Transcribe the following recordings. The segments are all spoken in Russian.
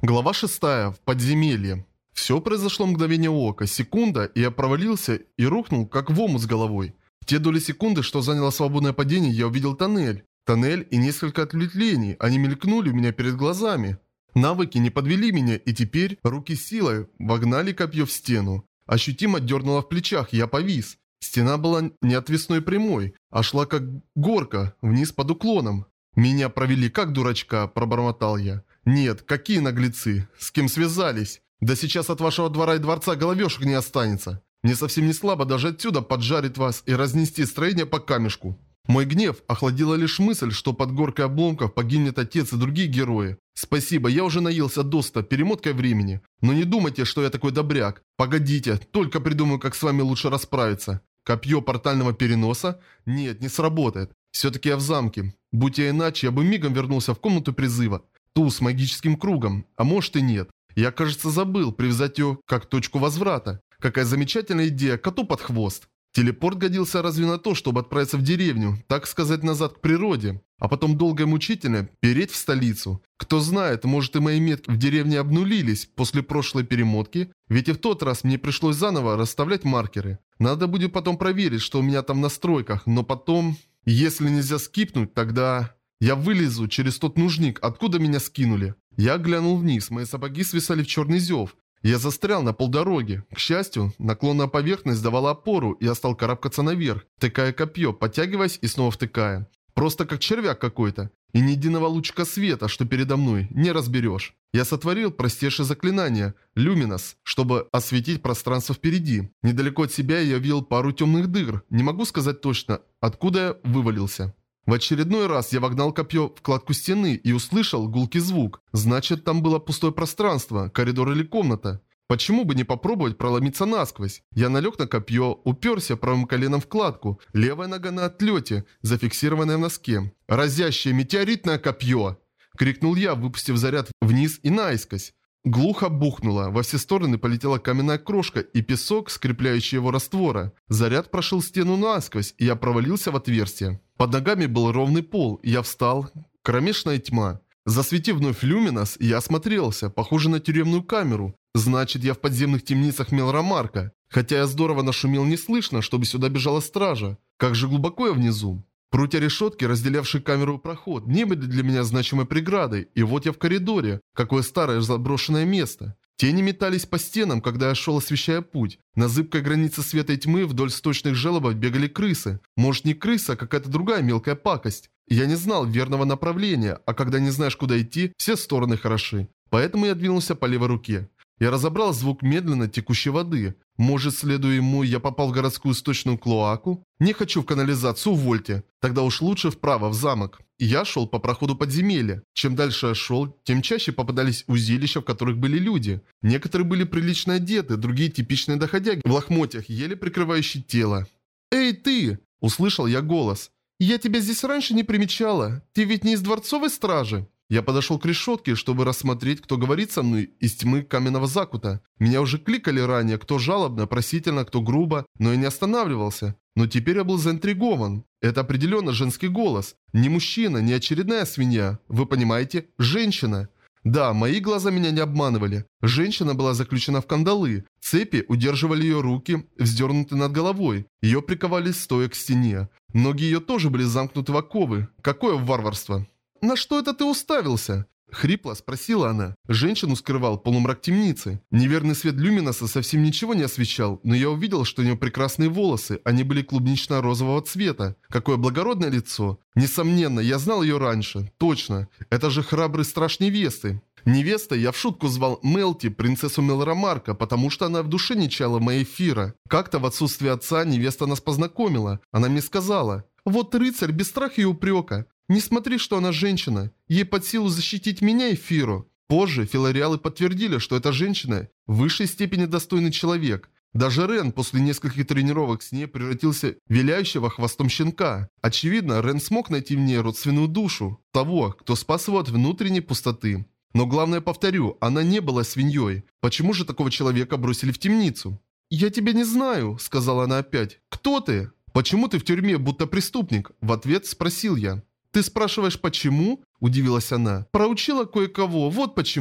Глава 6. В подземелье. Все произошло в мгновение ока. Секунда, и я провалился и рухнул, как в омут с головой. В те доли секунды, что заняло свободное падение, я увидел тоннель. Тоннель и несколько ответвлений. Они мелькнули у меня перед глазами. Навыки не подвели меня, и теперь руки силой вогнали копье в стену. Ощутимо дернуло в плечах, я повис. Стена была не отвесной прямой, а шла как горка, вниз под уклоном. «Меня провели как дурачка», – пробормотал я. «Нет, какие наглецы! С кем связались? Да сейчас от вашего двора и дворца головешек не останется. Мне совсем не слабо даже отсюда поджарить вас и разнести строение по камешку». Мой гнев охладила лишь мысль, что под горкой обломков погибнет отец и другие герои. Спасибо, я уже наелся досыта перемоткой времени. Но не думайте, что я такой добряк. Погодите, только придумаю, как с вами лучше расправиться. Копье портального переноса? Нет, не сработает. Все-таки я в замке. Будь я иначе, я бы мигом вернулся в комнату призыва. Ту с магическим кругом. А может и нет. Я, кажется, забыл привязать ее как точку возврата. Какая замечательная идея, коту под хвост. Телепорт годился разве на то, чтобы отправиться в деревню, так сказать, назад к природе, а потом долго и мучительно переть в столицу. Кто знает, может и мои метки в деревне обнулились после прошлой перемотки, ведь и в тот раз мне пришлось заново расставлять маркеры. Надо будет потом проверить, что у меня там в настройках, но потом... Если нельзя скипнуть, тогда... Я вылезу через тот нужник, откуда меня скинули. Я глянул вниз, мои сапоги свисали в черный зев. Я застрял на полдороги. К счастью, наклонная поверхность давала опору, и я стал карабкаться наверх, втыкая копье, подтягиваясь и снова втыкая. Просто как червяк какой-то. И ни единого лучика света, что передо мной, не разберешь. Я сотворил простейшее заклинание «Люминос», чтобы осветить пространство впереди. Недалеко от себя я видел пару темных дыр. Не могу сказать точно, откуда я вывалился. В очередной раз я вогнал копье в кладку стены и услышал гулкий звук. Значит, там было пустое пространство, коридор или комната. Почему бы не попробовать проломиться насквозь? Я налег на копье, уперся правым коленом в кладку, левая нога на отлете, зафиксированная в носке. «Разящее метеоритное копье!» – крикнул я, выпустив заряд вниз и наискось. Глухо бухнуло, во все стороны полетела каменная крошка и песок, скрепляющий его раствора. Заряд прошил стену насквозь, и я провалился в отверстие. Под ногами был ровный пол, и я встал. Кромешная тьма. Засветив вновь люминос, я осмотрелся, похоже на тюремную камеру. Значит, я в подземных темницах Мелромарка. Хотя я здорово нашумел, не слышно, чтобы сюда бежала стража. Как же глубоко я внизу. Прутья решетки, разделявшие камеру и проход, не были для меня значимой преградой, и вот я в коридоре. Какое старое заброшенное место. Тени метались по стенам, когда я шел, освещая путь. На зыбкой границе света и тьмы вдоль сточных желобов бегали крысы. Может, не крыса, а какая-то другая мелкая пакость. Я не знал верного направления, а когда не знаешь, куда идти, все стороны хороши. Поэтому я двинулся по левой руке. Я разобрал звук медленно текущей воды. Может, следуя ему, я попал в городскую сточную клоаку? Не хочу в канализацию, увольте. Тогда уж лучше вправо, в замок. И я шел по проходу подземелья. Чем дальше я шел, тем чаще попадались узилища, в которых были люди. Некоторые были прилично одеты, другие типичные доходяги в лохмотьях, еле прикрывающие тело. «Эй, ты!» – услышал я голос. «Я тебя здесь раньше не примечала. Ты ведь не из дворцовой стражи?» Я подошел к решетке, чтобы рассмотреть, кто говорит со мной из тьмы каменного закута. Меня уже кликали ранее, кто жалобно, просительно, кто грубо, но я не останавливался. Но теперь я был заинтригован. Это определенно женский голос. Не мужчина, не очередная свинья. Вы понимаете? Женщина. Да, мои глаза меня не обманывали. Женщина была заключена в кандалы. Цепи удерживали ее руки, вздернуты над головой. Ее приковали стоя к стене. Ноги ее тоже были замкнуты в оковы. Какое варварство! «На что это ты уставился?» Хрипло спросила она. Женщину скрывал полумрак темницы. Неверный свет люминоса совсем ничего не освещал, но я увидел, что у нее прекрасные волосы, они были клубнично-розового цвета. Какое благородное лицо. Несомненно, я знал ее раньше. Точно. Это же храбрый страж невесты. Невестой я в шутку звал Мелти, принцессу Мелромарка, потому что она в душе не чаяла моей Фира. Как-то в отсутствие отца невеста нас познакомила. Она мне сказала: «Вот рыцарь без страха и упрека. Не смотри, что она женщина. Ей под силу защитить меня и Фиру». Позже филариалы подтвердили, что эта женщина в высшей степени достойный человек. Даже Рен после нескольких тренировок с ней превратился в виляющего хвостом щенка. Очевидно, Рен смог найти в ней родственную душу. Того, кто спас его от внутренней пустоты. Но главное, повторю, она не была свиньей. Почему же такого человека бросили в темницу? «Я тебя не знаю», — сказала она опять. «Кто ты? Почему ты в тюрьме, будто преступник?» В ответ спросил я. «Ты спрашиваешь, почему?» – удивилась она. «Проучила кое-кого, вот почему».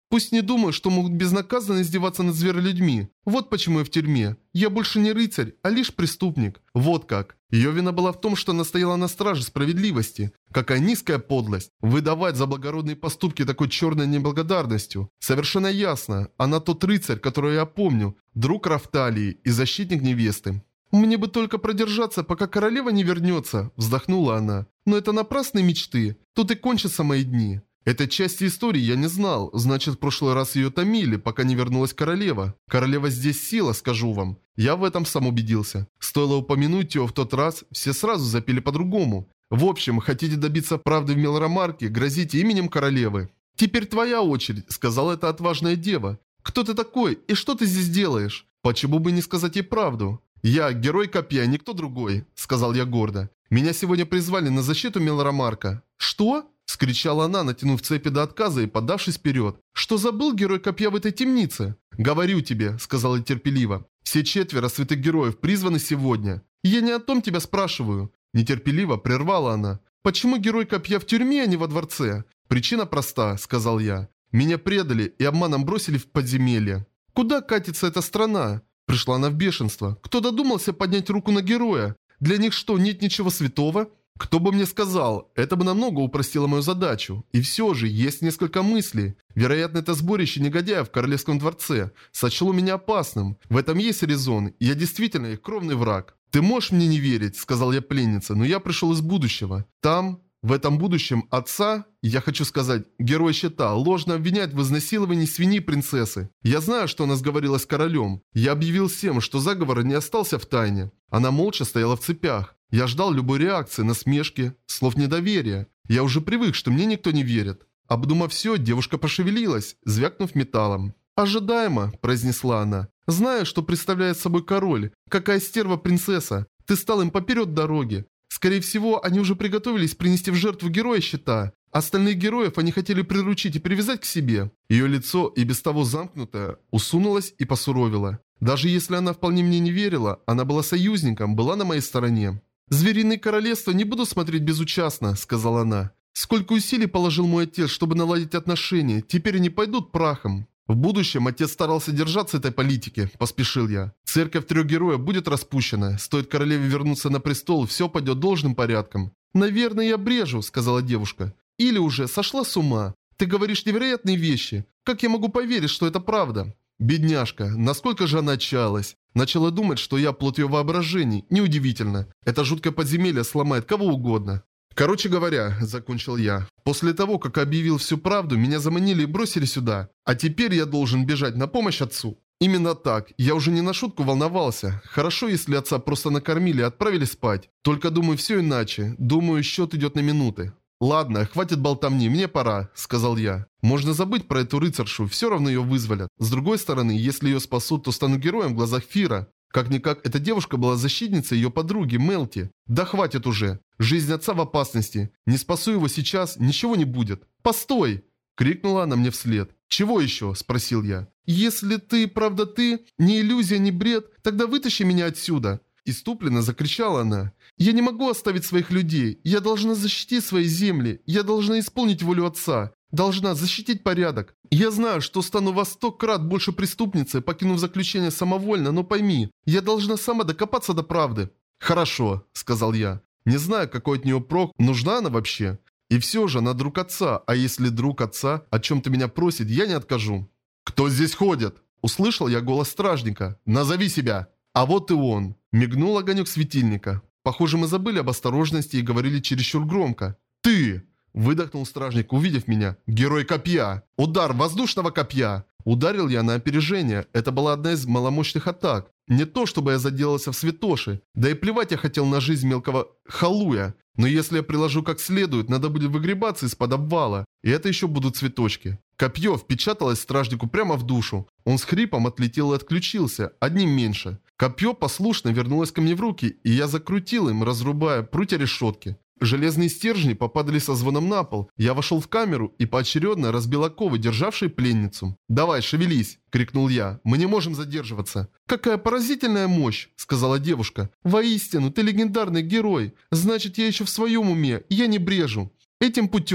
Пусть не думают, что могут безнаказанно издеваться над зверолюдьми. Вот почему я в тюрьме. Я больше не рыцарь, а лишь преступник. Вот как. Ее вина была в том, что она стояла на страже справедливости. Какая низкая подлость. Выдавать за благородные поступки такой черной неблагодарностью. Совершенно ясно. Она тот рыцарь, которого я помню. Друг Рафталии и защитник невесты. «Мне бы только продержаться, пока королева не вернется», – вздохнула она. «Но это напрасные мечты. Тут и кончатся мои дни». Этой части истории я не знал, значит, в прошлый раз ее томили, пока не вернулась королева. Королева здесь сила, скажу вам. Я в этом сам убедился. Стоило упомянуть ее в тот раз, все сразу запели по-другому. В общем, хотите добиться правды в Мелромарке, грозите именем королевы. «Теперь твоя очередь», – сказала эта отважная дева. «Кто ты такой и что ты здесь делаешь? Почему бы не сказать ей правду?» «Я герой копья, никто другой», – сказал я гордо. «Меня сегодня призвали на защиту Мелромарка». «Что?» – скричала она, натянув цепи до отказа и подавшись вперед. «Что забыл герой копья в этой темнице?» «Говорю тебе», – сказал я терпеливо. «Все 4 святых героев призваны сегодня». «Я не о том тебя спрашиваю». Нетерпеливо прервала она. «Почему герой копья в тюрьме, а не во дворце?» «Причина проста», – сказал я. «Меня предали и обманом бросили в подземелье». «Куда катится эта страна?» Пришла она в бешенство. «Кто додумался поднять руку на героя? Для них что, нет ничего святого?» Кто бы мне сказал, это бы намного упростило мою задачу. И все же, есть несколько мыслей. Вероятно, это сборище негодяев в королевском дворце сочло меня опасным. В этом есть резон, и я действительно их кровный враг. «Ты можешь мне не верить», — сказал я пленнице, — «но я пришел из будущего. Там, в этом будущем отца, я хочу сказать, герой щита, ложно обвиняет в изнасиловании свиньи принцессы. Я знаю, что она сговорилась с королем. Я объявил всем, что заговор не остался в тайне. Она молча стояла в цепях. Я ждал любой реакции, насмешки, слов недоверия. Я уже привык, что мне никто не верит». Обдумав все, девушка пошевелилась, звякнув металлом. «Ожидаемо», – произнесла она. «Знаю, что представляет собой король. Какая стерва принцесса. Ты стал им поперед дороги. Скорее всего, они уже приготовились принести в жертву героя щита. Остальных героев они хотели приручить и привязать к себе». Ее лицо, и без того замкнутое, усунулось и посуровило. Даже если она вполне мне не верила, она была союзником, была на моей стороне. «Звериные королевства не буду смотреть безучастно», – сказала она. «Сколько усилий положил мой отец, чтобы наладить отношения, теперь они пойдут прахом». «В будущем отец старался держаться этой политики», – поспешил я. «Церковь 3 героев будет распущена. Стоит королеве вернуться на престол, все пойдет должным порядком». «Наверное, я брежу», – сказала девушка. «Или уже сошла с ума. Ты говоришь невероятные вещи. Как я могу поверить, что это правда?» Бедняжка, насколько же она отчаялась. Начала думать, что я плод ее воображений. Неудивительно. Это жуткое подземелье сломает кого угодно. Короче говоря, закончил я. После того, как объявил всю правду, меня заманили и бросили сюда. А теперь я должен бежать на помощь отцу. Именно так. Я уже не на шутку волновался. Хорошо, если отца просто накормили и отправили спать. Только думаю, все иначе. Думаю, счет идет на минуты. «Ладно, хватит болтовни, мне пора», – сказал я. «Можно забыть про эту рыцаршу, все равно ее вызволят. С другой стороны, если ее спасут, то стану героем в глазах Фира. Как-никак, эта девушка была защитницей ее подруги Мелти. Да хватит уже. Жизнь отца в опасности. Не спасу его сейчас, ничего не будет. Постой!» – крикнула она мне вслед. «Чего еще?» – спросил я. «Если ты, правда ты, не иллюзия, не бред, тогда вытащи меня отсюда». Иступленно закричала она. «Я не могу оставить своих людей. Я должна защитить свои земли. Я должна исполнить волю отца. Должна защитить порядок. Я знаю, что стану во 100 крат больше преступницей, покинув заключение самовольно, но пойми, я должна сама докопаться до правды». «Хорошо», — сказал я. «Не знаю, какой от нее прок, нужна она вообще. И все же она друг отца, а если друг отца о чем-то меня просит, я не откажу». «Кто здесь ходит?» Услышал я голос стражника. «Назови себя». А вот и он. Мигнул огонек светильника. Похоже, мы забыли об осторожности и говорили чересчур громко. «Ты!» – выдохнул стражник, увидев меня. «Герой копья! Удар воздушного копья!» Ударил я на опережение. Это была одна из маломощных атак. Не то, чтобы я заделался в святоши. Да и плевать я хотел на жизнь мелкого халуя. Но если я приложу как следует, надо будет выгребаться из-под обвала. И это еще будут цветочки. Копье впечаталось стражнику прямо в душу. Он с хрипом отлетел и отключился, одним меньше. Копье послушно вернулось ко мне в руки, и я закрутил им, разрубая прутья решетки. Железные стержни попадали со звоном на пол. Я вошел в камеру и поочередно разбил оковы, державшие пленницу. «Давай, шевелись!» – крикнул я. «Мы не можем задерживаться!» «Какая поразительная мощь!» – сказала девушка. «Воистину, ты легендарный герой! Значит, я еще в своем уме, я не брежу!» «Этим путем!»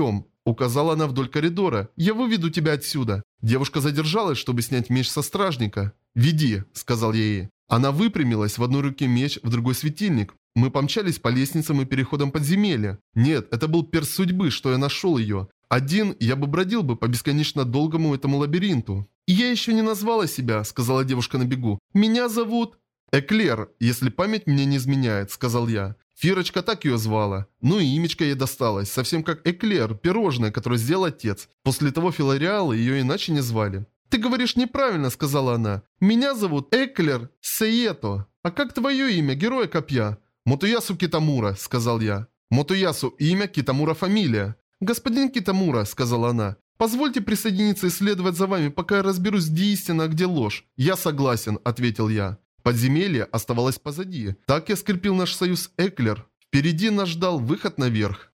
Указала она вдоль коридора. «Я выведу тебя отсюда». Девушка задержалась, чтобы снять меч со стражника. «Веди», — сказал я ей. Она выпрямилась, в одной руке меч, в другой светильник. Мы помчались по лестницам и переходам подземелья. Нет, это был перст судьбы, что я нашел ее. Один я бы бродил бы по бесконечно долгому этому лабиринту. «Я еще не назвала себя», — сказала девушка на бегу. «Меня зовут...» «Эклер, если память мне не изменяет», — сказал я. Фирочка так ее звала. Ну и имечко ей досталось, совсем как Эклер, пирожное, которое сделал отец. После того филариала ее иначе не звали. «Ты говоришь неправильно», — сказала она. «Меня зовут Эклер Сеето. А как твое имя, героя копья?» «Мотоясу Китамура», — сказал я. «Мотоясу имя, Китамура фамилия». «Господин Китамура», — сказала она, — «позвольте присоединиться и следовать за вами, пока я разберусь, где истина, а где ложь». «Я согласен», — ответил я. Подземелье оставалось позади. Так я скрепил наш союз Эклер. Впереди нас ждал выход наверх.